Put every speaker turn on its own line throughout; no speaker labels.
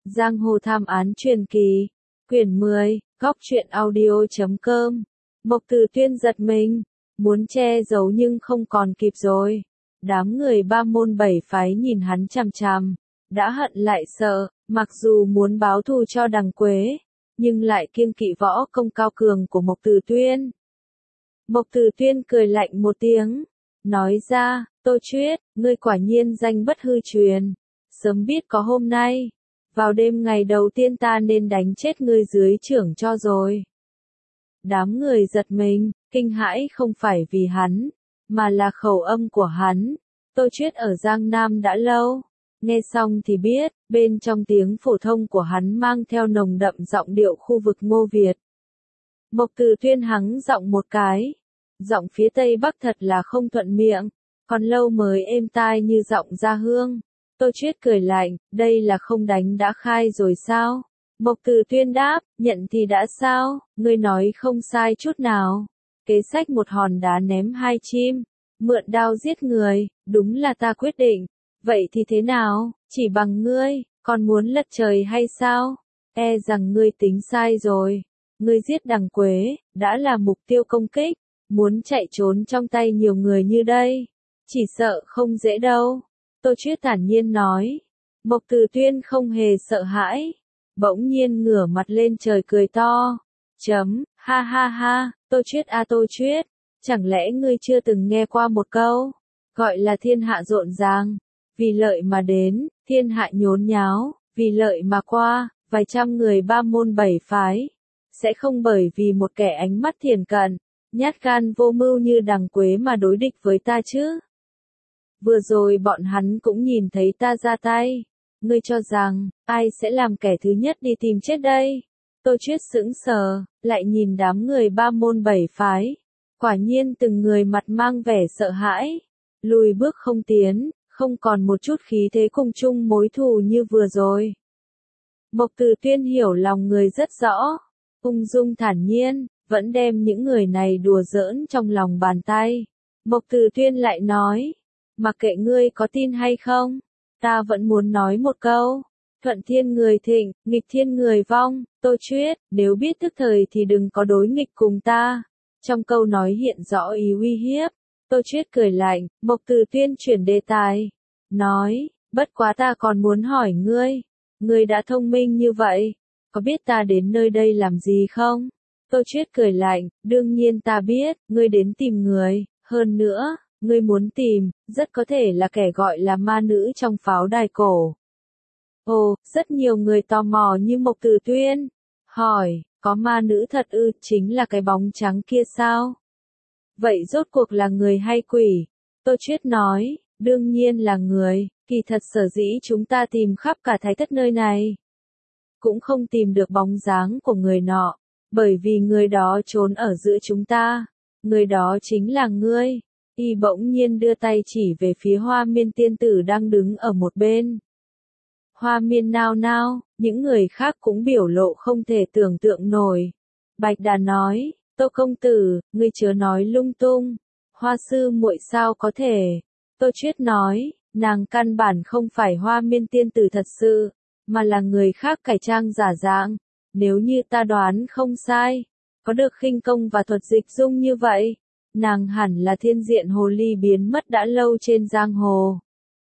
Giang hồ thám án truyền kỳ, quyển 10, góc truyện audio.com. Mộc Tử Tuyên giật mình, muốn che giấu nhưng không còn kịp rồi. Đám người ba môn bảy phái nhìn hắn chằm chằm, đã hận lại sợ, mặc dù muốn báo thù cho Đằng Quế, nhưng lại kiêng kỵ võ công cao cường của Mộc Tử Tuyên. Mộc Tử Tuyên cười lạnh một tiếng, nói ra, Tô Chuyết, ngươi quả nhiên danh bất hư truyền, sớm biết có hôm nay, vào đêm ngày đầu tiên ta nên đánh chết ngươi dưới chưởng cho rồi. Đám người giật mình, kinh hãi không phải vì hắn, mà là khẩu âm của hắn. Tô Chuyết ở Giang Nam đã lâu, nghe xong thì biết, bên trong tiếng phổ thông của hắn mang theo nồng đậm giọng điệu khu vực Ngô Việt. Mộc Tử Tuyên hắng giọng một cái, giọng phía Tây Bắc thật là không thuận miệng, còn lâu mới êm tai như giọng Gia Hương. Tô Chuyết cười lạnh, đây là không đánh đã khai rồi sao? Mộc Tử Tuyên đáp, nhận thì đã sao, ngươi nói không sai chút nào. Kế sách một hòn đá ném hai chim, mượn đao giết người, đúng là ta quyết định. Vậy thì thế nào, chỉ bằng ngươi, còn muốn lật trời hay sao? E rằng ngươi tính sai rồi. Ngươi giết Đằng Quế, đã là mục tiêu công kích, muốn chạy trốn trong tay nhiều người như đây, chỉ sợ không dễ đâu. Tô Chuyết thản nhiên nói. Mộc Tử Tuyên không hề sợ hãi, bỗng nhiên ngửa mặt lên trời cười to. Ha ha ha, Tô Chuyết a Tô Chuyết, chẳng lẽ ngươi chưa từng nghe qua một câu, gọi là thiên hạ rộn ràng, vì lợi mà đến, thiên hạ nhốn nháo, vì lợi mà qua, vài trăm người ba môn bảy phái, sẽ không bởi vì một kẻ ánh mắt thiển cận, nhát gan vô mưu như Đằng Quế mà đối địch với ta chứ? Vừa rồi bọn hắn cũng nhìn thấy ta ra tay. Ngươi cho rằng, ai sẽ làm kẻ thứ nhất đi tìm chết đây? Tô Chuyết sững sờ, lại nhìn đám người ba môn bảy phái. Quả nhiên từng người mặt mang vẻ sợ hãi. Lùi bước không tiến, không còn một chút khí thế cùng chung mối thù như vừa rồi. Mộc Tử Tuyên hiểu lòng người rất rõ. Ung dung thản nhiên, vẫn đem những người này đùa giỡn trong lòng bàn tay. Mộc Tử Tuyên lại nói. Mặc kệ ngươi có tin hay không, ta vẫn muốn nói một câu. Thuận thiên người thịnh, nghịch thiên người vong. Tô Chuyết, nếu biết tức thời thì đừng có đối nghịch cùng ta. Trong câu nói hiện rõ ý uy hiếp. Tô Chuyết cười lạnh, Mộc Tử Tuyên chuyển đề tài. Nói, bất quá ta còn muốn hỏi ngươi. Ngươi đã thông minh như vậy, có biết ta đến nơi đây làm gì không? Tô Chuyết cười lạnh, đương nhiên ta biết, ngươi đến tìm người, hơn nữa. Ngươi muốn tìm, rất có thể là kẻ gọi là ma nữ trong pháo đài cổ. Ồ, rất nhiều người tò mò như Mộc Tử Tuyên. Hỏi, có ma nữ thật ư, chính là cái bóng trắng kia sao? Vậy rốt cuộc là người hay quỷ? Tô Chuyết nói, đương nhiên là người, kỳ thật sở dĩ chúng ta tìm khắp cả Thái Thất nơi này. Cũng không tìm được bóng dáng của người nọ, bởi vì người đó trốn ở giữa chúng ta. Người đó chính là ngươi. Y bỗng nhiên đưa tay chỉ về phía Hoa Miên tiên tử đang đứng ở một bên. Hoa Miên nao nao, những người khác cũng biểu lộ không thể tưởng tượng nổi. Bạch Đà nói, Tô công tử, ngươi chớ nói lung tung. Hoa sư muội sao có thể? Tô Chuyết nói, nàng căn bản không phải Hoa Miên tiên tử thật sự, mà là người khác cải trang giả dạng. Nếu như ta đoán không sai, có được khinh công và thuật dịch dung như vậy, nàng hẳn là thiên diện hồ ly biến mất đã lâu trên giang hồ.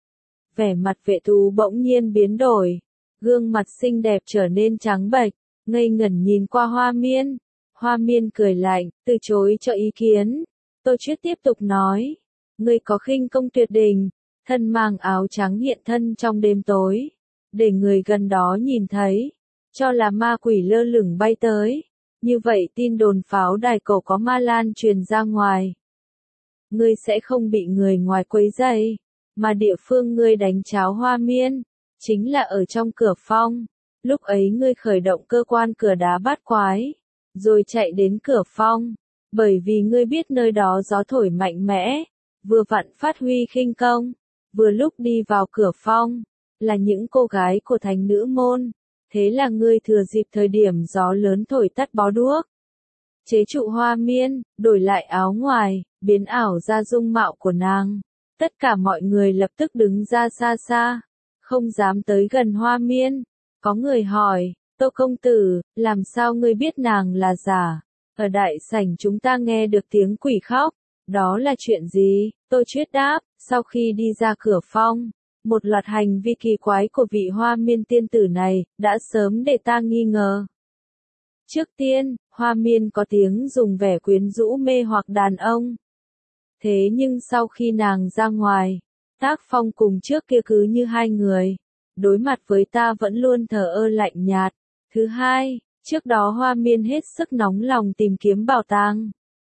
Vẻ mặt Vệ Tú bỗng nhiên biến đổi, gương mặt xinh đẹp trở nên trắng bệch, ngây ngẩn nhìn qua Hoa Miên. Hoa Miên cười lạnh, từ chối cho ý kiến. Tô Chuyết tiếp tục nói, ngươi có khinh công tuyệt đỉnh, thân mang áo trắng hiện thân trong đêm tối, để người gần đó nhìn thấy, cho là ma quỷ lơ lửng bay tới. Như vậy tin đồn pháo đài cổ có ma lan truyền ra ngoài. Ngươi sẽ không bị người ngoài quấy rầy, mà địa phương ngươi đánh cháo Hoa Miên, chính là ở trong cửa phong. Lúc ấy ngươi khởi động cơ quan cửa đá bát quái, rồi chạy đến cửa phong, bởi vì ngươi biết nơi đó gió thổi mạnh mẽ, vừa vặn phát huy khinh công, vừa lúc đi vào cửa phong, là những cô gái của thành nữ môn. Thế là ngươi thừa dịp thời điểm gió lớn thổi tắt bó đuốc, chế trụ Hoa Miên, đổi lại áo ngoài, biến ảo ra dung mạo của nàng. Tất cả mọi người lập tức đứng ra xa xa, không dám tới gần Hoa Miên. Có người hỏi, Tô công tử, làm sao ngươi biết nàng là giả? Ở đại sảnh chúng ta nghe được tiếng quỷ khóc. Đó là chuyện gì? Tô Chuyết đáp, sau khi đi ra cửa phong, một loạt hành vi kỳ quái của vị Hoa Miên tiên tử này, đã sớm để ta nghi ngờ. Trước tiên, Hoa Miên có tiếng dùng vẻ quyến rũ mê hoặc đàn ông. Thế nhưng sau khi nàng ra ngoài, tác phong cùng trước kia cứ như hai người. Đối mặt với ta vẫn luôn thờ ơ lạnh nhạt. Thứ hai, trước đó Hoa Miên hết sức nóng lòng tìm kiếm bảo tàng.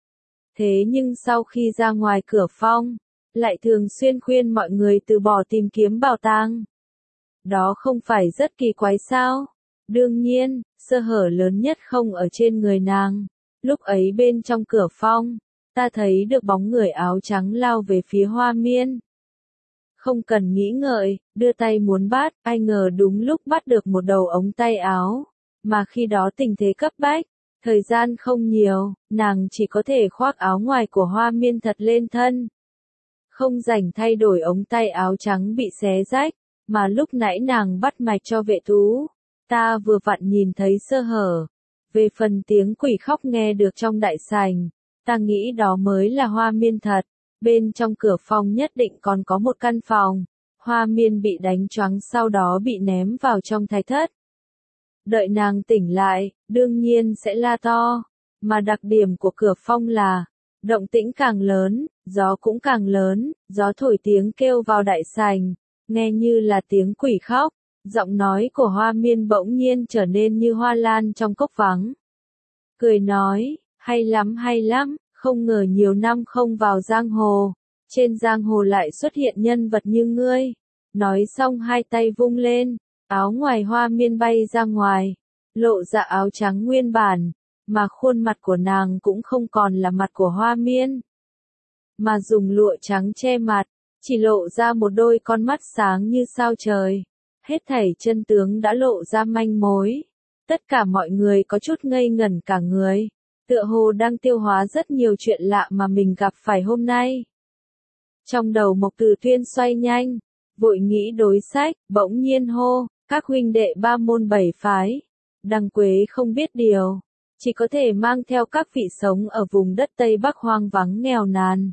Thế nhưng sau khi ra ngoài cửa phong, lại thường xuyên khuyên mọi người từ bỏ tìm kiếm bảo tàng. Đó không phải rất kỳ quái sao? Đương nhiên, sơ hở lớn nhất không ở trên người nàng. Lúc ấy bên trong cửa phong, ta thấy được bóng người áo trắng lao về phía Hoa Miên. Không cần nghĩ ngợi, đưa tay muốn bắt, ai ngờ đúng lúc bắt được một đầu ống tay áo. Mà khi đó tình thế cấp bách, thời gian không nhiều, nàng chỉ có thể khoác áo ngoài của Hoa Miên thật lên thân. Không rảnh thay đổi ống tay áo trắng bị xé rách, mà lúc nãy nàng bắt mạch cho vệ thú. Ta vừa vặn nhìn thấy sơ hở. Về phần tiếng quỷ khóc nghe được trong đại sảnh, ta nghĩ đó mới là Hoa Miên thật. Bên trong cửa phòng nhất định còn có một căn phòng. Hoa Miên bị đánh choáng sau đó bị ném vào trong thái thất. Đợi nàng tỉnh lại, đương nhiên sẽ la to. Mà đặc điểm của cửa phong là, động tĩnh càng lớn, gió cũng càng lớn, gió thổi tiếng kêu vào đại sảnh, nghe như là tiếng quỷ khóc. Giọng nói của Hoa Miên bỗng nhiên trở nên như hoa lan trong cốc vắng. Cười nói, hay lắm, không ngờ nhiều năm không vào giang hồ. Trên giang hồ lại xuất hiện nhân vật như ngươi. Nói xong hai tay vung lên, áo ngoài Hoa Miên bay ra ngoài, lộ ra áo trắng nguyên bản, mà khuôn mặt của nàng cũng không còn là mặt của Hoa Miên, mà dùng lụa trắng che mặt, chỉ lộ ra một đôi con mắt sáng như sao trời. Hết thảy chân tướng đã lộ ra manh mối. Tất cả mọi người có chút ngây ngẩn cả người, tựa hồ đang tiêu hóa rất nhiều chuyện lạ mà mình gặp phải hôm nay. Trong đầu Mộc Từ Tuyên xoay nhanh, vội nghĩ đối sách, bỗng nhiên hô, các huynh đệ ba môn bảy phái. Đằng Quế không biết điều, chỉ có thể mang theo các vị sống ở vùng đất Tây Bắc hoang vắng nghèo nàn.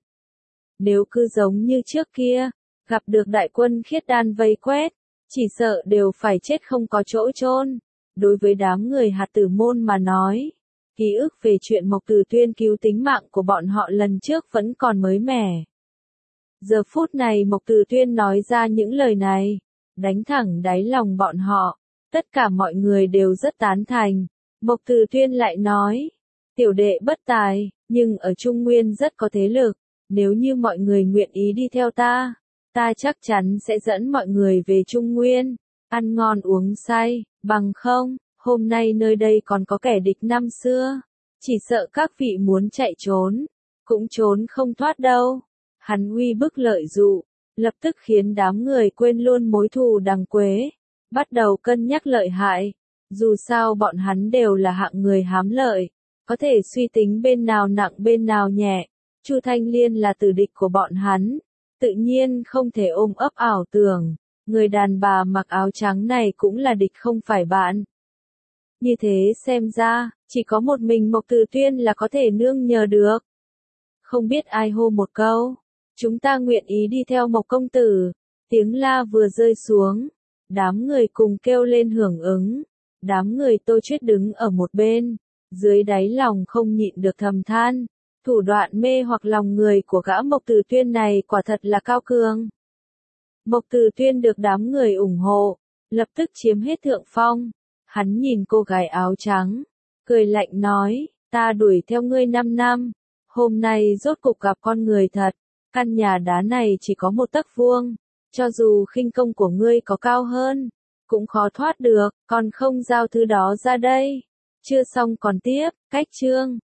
Nếu cứ giống như trước kia, gặp được đại quân Khiết Đan vây quét, chỉ sợ đều phải chết không có chỗ chôn. Đối với đám người Hạt Tử môn mà nói, ký ức về chuyện Mộc Từ Tuyên cứu tính mạng của bọn họ lần trước vẫn còn mới mẻ. Giờ phút này Mộc Từ Tuyên nói ra những lời này, đánh thẳng đáy lòng bọn họ. Tất cả mọi người đều rất tán thành. Mộc Từ Tuyên lại nói, tiểu đệ bất tài, nhưng ở Trung Nguyên rất có thế lực. Nếu như mọi người nguyện ý đi theo ta, ta chắc chắn sẽ dẫn mọi người về Trung Nguyên, ăn ngon uống say, bằng không, hôm nay nơi đây còn có kẻ địch năm xưa. Chỉ sợ các vị muốn chạy trốn, cũng trốn không thoát đâu. Hắn uy bức lợi dụ, lập tức khiến đám người quên luôn mối thù Đằng Quế, bắt đầu cân nhắc lợi hại. Dù sao bọn hắn đều là hạng người hám lợi, có thể suy tính bên nào nặng bên nào nhẹ. Chu Thanh Liên là tử địch của bọn hắn, tự nhiên không thể ôm ấp ảo tưởng, người đàn bà mặc áo trắng này cũng là địch không phải bạn. Như thế xem ra, chỉ có một mình Mộc Từ Tuyên là có thể nương nhờ được. Không biết ai hô một câu, chúng ta nguyện ý đi theo Mộc công tử. Tiếng la vừa rơi xuống, đám người cùng kêu lên hưởng ứng. Đám người Tô Chuyết đứng ở một bên, dưới đáy lòng không nhịn được thầm than. Thủ đoạn mê hoặc lòng người của gã Mộc Từ Tuyên này quả thật là cao cường. Mộc Từ Tuyên được đám người ủng hộ, lập tức chiếm hết thượng phong. Hắn nhìn cô gái áo trắng, cười lạnh nói, ta đuổi theo ngươi 5 năm, hôm nay rốt cục gặp con người thật. Căn nhà đá này chỉ có một tấc vuông, cho dù khinh công của ngươi có cao hơn, cũng khó thoát được, còn không giao thứ đó ra đây. Chưa xong còn tiếp, cách chương.